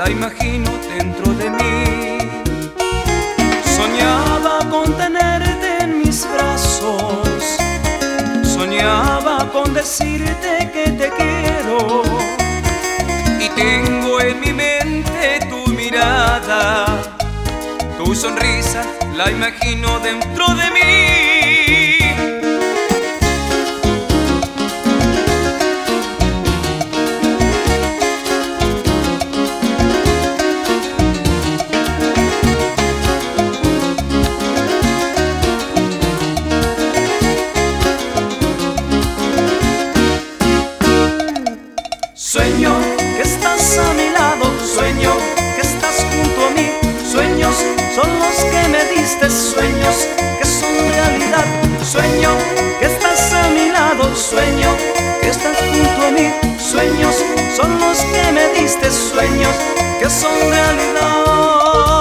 la imagino dentro de mí. Soñaba con tenerte en mis brazos, soñaba con decirte que te quiero, y tengo en mi mente tu mirada, tu sonrisa, la imagino dentro de mí. Sueño que estás a mi lado, sueño que estás junto a mí. Sueños son los que me diste, sueños que son realidad. Sueño que estás a mi lado, sueño que estás junto a mí. Sueños son los que me diste, sueños que son realidad.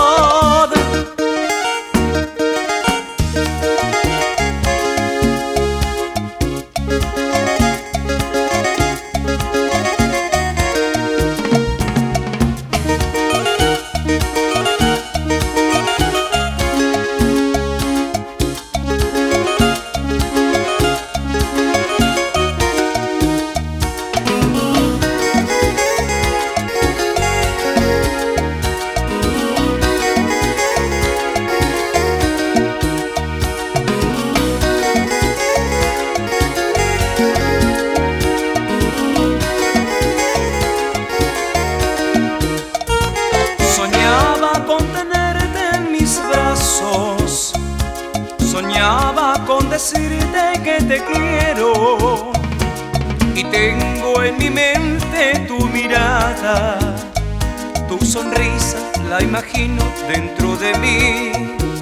Soñaba con decirte que te quiero, y tengo en mi mente tu mirada, tu sonrisa, la imagino dentro de mí.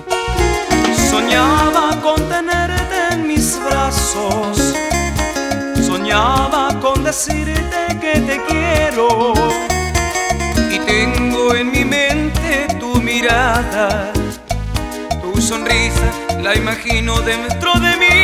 Soñaba con tenerte en mis brazos, soñaba con decirte que te quiero, y tengo en mi mente tu mirada, tu sonrisa, la imagino dentro de mí.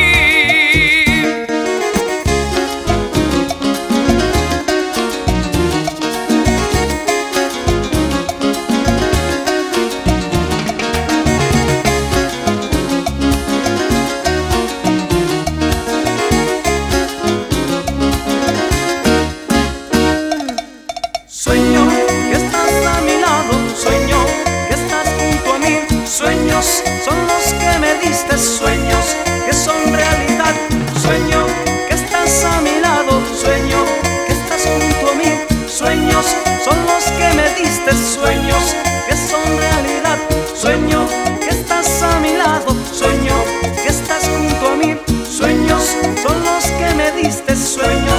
Sueño que estás a mi lado, sueño que estás junto a mí. Sueños son los que me diste, sueños que son realidad. Sueño que estás a mi lado, sueño que estás junto a mí. Sueños son los que me diste, sueños que son realidad. Sueño que estás a mi lado, sueño que estás junto a mí. Sueños son los que me diste, sueños